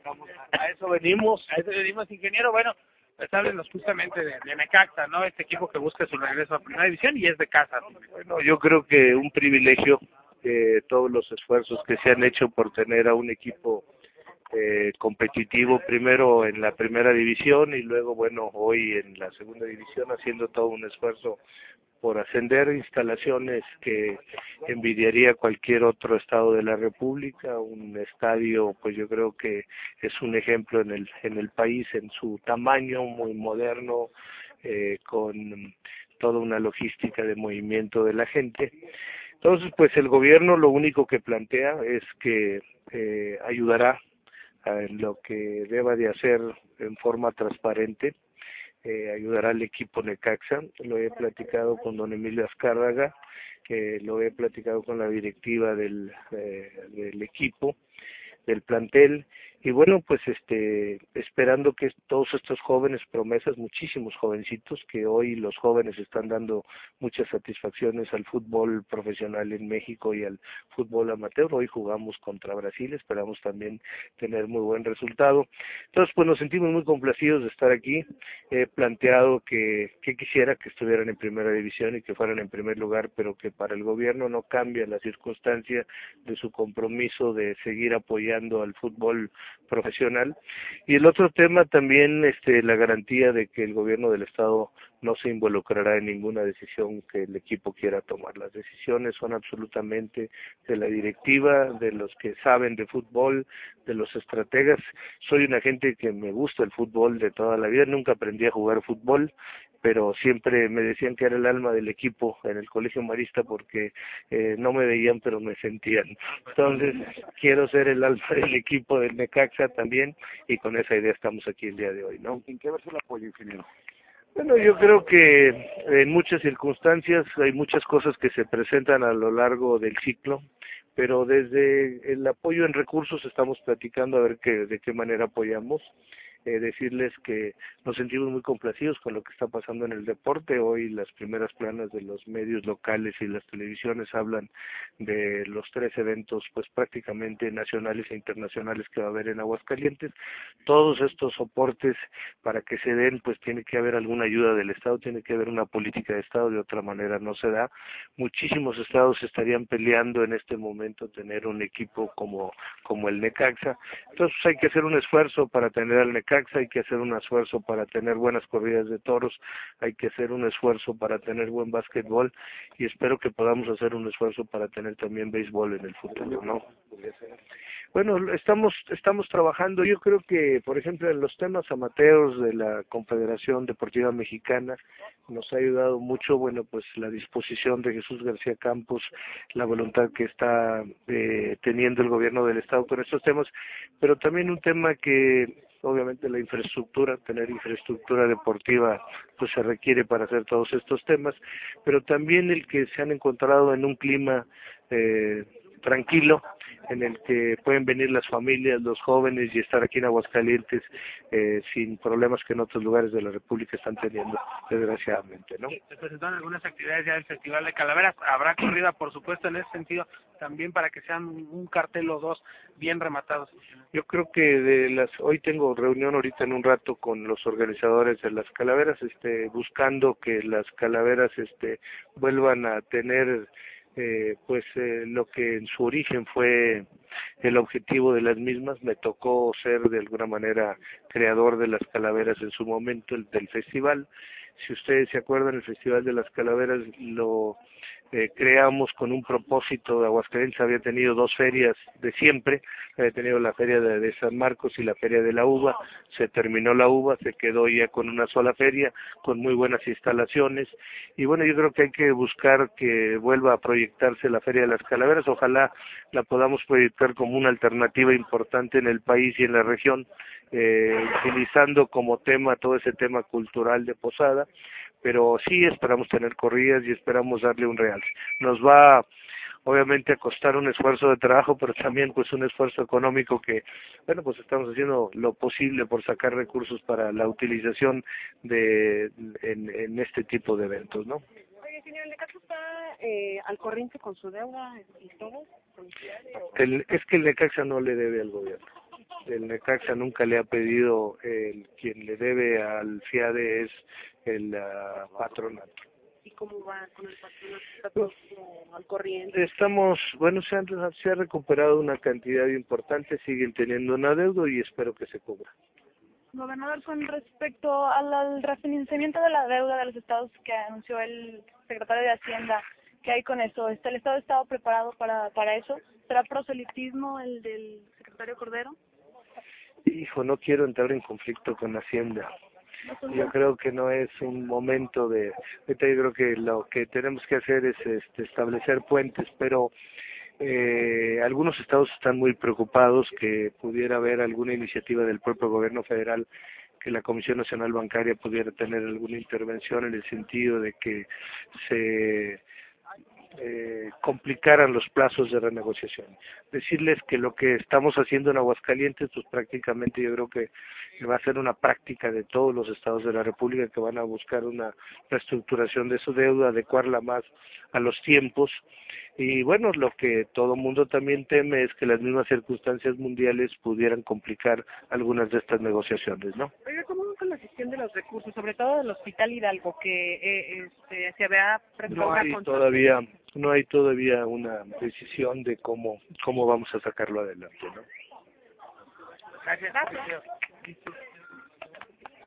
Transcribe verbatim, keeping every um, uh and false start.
A eso venimos, a eso venimos, ingeniero. Bueno, pues háblenos justamente de, de Necaxa, ¿no? Este equipo que busca su regreso a Primera División y es de casa. Bueno, yo creo que un privilegio eh, todos los esfuerzos que se han hecho por tener a un equipo eh, competitivo, primero en la Primera División y luego, bueno, hoy en la Segunda División, haciendo todo un esfuerzo por ascender, instalaciones que envidiaría cualquier otro estado de la República, un estadio pues yo creo que es un ejemplo en el en el país en su tamaño, muy moderno, eh, con toda una logística de movimiento de la gente. Entonces pues el gobierno lo único que plantea es que eh, ayudará en lo que deba de hacer en forma transparente. Eh, ayudará al equipo Necaxa, lo he platicado con don Emilio Azcárraga, eh, lo he platicado con la directiva del, eh, del equipo, del plantel, y bueno, pues este, esperando que todos estos jóvenes promesas, muchísimos jovencitos, que hoy los jóvenes están dando muchas satisfacciones al fútbol profesional en México y al fútbol amateur. Hoy jugamos contra Brasil, esperamos también tener muy buen resultado. Entonces, pues nos sentimos muy complacidos de estar aquí. He planteado que, que quisiera que estuvieran en primera división y que fueran en primer lugar, pero que para el gobierno no cambia la circunstancia de su compromiso de seguir apoyando al fútbol profesional. Y el otro tema también, este, la garantía de que el gobierno del estado no se involucrará en ninguna decisión que el equipo quiera tomar. Las decisiones son absolutamente de la directiva, de los que saben de fútbol, de los estrategas. Soy una gente que me gusta el fútbol de toda la vida, nunca aprendí a jugar fútbol, pero siempre me decían que era el alma del equipo en el Colegio Marista porque eh, no me veían pero me sentían. Entonces quiero ser el alma del equipo del Necaxa también y con esa idea estamos aquí el día de hoy, ¿no? ¿En qué verse el apoyo, ingeniero? Bueno, yo creo que en muchas circunstancias hay muchas cosas que se presentan a lo largo del ciclo, pero desde el apoyo en recursos estamos platicando a ver qué, de qué manera apoyamos. Eh, decirles que nos sentimos muy complacidos con lo que está pasando en el deporte. Hoy las primeras planas de los medios locales y las televisiones hablan de los tres eventos pues prácticamente nacionales e internacionales que va a haber en Aguascalientes. Todos estos soportes para que se den pues tiene que haber alguna ayuda del Estado, tiene que haber una política de Estado, de otra manera no se da. Muchísimos estados estarían peleando en este momento tener un equipo como, como el Necaxa. Entonces hay que hacer un esfuerzo para tener al Necaxa, hay que hacer un esfuerzo para tener buenas corridas de toros, hay que hacer un esfuerzo para tener buen básquetbol y espero que podamos hacer un esfuerzo para tener también béisbol en el futuro, ¿no? Bueno, estamos estamos trabajando, yo creo que, por ejemplo, en los temas amateurs de la Confederación Deportiva Mexicana nos ha ayudado mucho, bueno, pues la disposición de Jesús García Campos, la voluntad que está eh, teniendo el gobierno del Estado con estos temas, pero también un tema que obviamente la infraestructura, tener infraestructura deportiva pues se requiere para hacer todos estos temas, pero también el que se han encontrado en un clima eh, tranquilo, en el que pueden venir las familias, los jóvenes y estar aquí en Aguascalientes eh, sin problemas que en otros lugares de la República están teniendo, desgraciadamente, ¿no? Se presentaron algunas actividades ya del Festival de Calaveras, habrá corrida por supuesto en ese sentido, también para que sean un cartel o dos bien rematados. Yo creo que de las hoy tengo reunión ahorita en un rato con los organizadores de las Calaveras, este buscando que las Calaveras este vuelvan a tener eh, pues eh, lo que en su origen fue el objetivo de las mismas. Me tocó ser de alguna manera creador de las Calaveras en su momento, el del festival. Si ustedes se acuerdan, el Festival de las Calaveras lo eh, creamos con un propósito. Aguascalientes había tenido dos ferias de siempre, había tenido la feria de, de San Marcos y la feria de la uva, se terminó la uva, se quedó ya con una sola feria, con muy buenas instalaciones, y bueno, yo creo que hay que buscar que vuelva a proyectarse la Feria de las Calaveras, ojalá la podamos proyectar como una alternativa importante en el país y en la región, eh, utilizando como tema todo ese tema cultural de Posada, pero sí esperamos tener corridas y esperamos darle un real. Nos va obviamente a costar un esfuerzo de trabajo, pero también pues un esfuerzo económico que, bueno, pues estamos haciendo lo posible por sacar recursos para la utilización de en, en este tipo de eventos, ¿no? Oye, señor, ¿el Necaxa está eh, al corriente con su deuda y todo? El, es que el Necaxa no le debe al gobierno. el Necaxa nunca le ha pedido, el quien le debe al FIADE es el uh, patronato. ¿Y cómo va con el patronato? ¿Está todo como al corriente? Estamos, bueno, se, han, se ha recuperado una cantidad importante, siguen teniendo una deuda y espero que se cubra. Gobernador, con respecto al, al refinanciamiento de la deuda de los estados que anunció el secretario de Hacienda, ¿qué hay con eso? ¿Está el Estado estado preparado para, para eso? ¿Será proselitismo el del secretario Cordero? Hijo, no quiero entrar en conflicto con Hacienda. Yo creo que no es un momento de... Ahorita yo creo que lo que tenemos que hacer es este, establecer puentes, pero eh, algunos estados están muy preocupados que pudiera haber alguna iniciativa del propio gobierno federal, que la Comisión Nacional Bancaria pudiera tener alguna intervención en el sentido de que se eh, complicaran los plazos de renegociación. Decirles que lo que estamos haciendo en Aguascalientes, pues prácticamente yo creo que va a ser una práctica de todos los estados de la República que van a buscar una reestructuración de su deuda, adecuarla más a los tiempos. Y bueno, lo que todo mundo también teme es que las mismas circunstancias mundiales pudieran complicar algunas de estas negociaciones, ¿no? Oiga, ¿cómo va con la gestión de los recursos, sobre todo del Hospital Hidalgo, que eh, este, se había No hay todavía, no hay todavía una decisión de cómo, cómo vamos a sacarlo adelante, ¿no? Gracias. Gracias.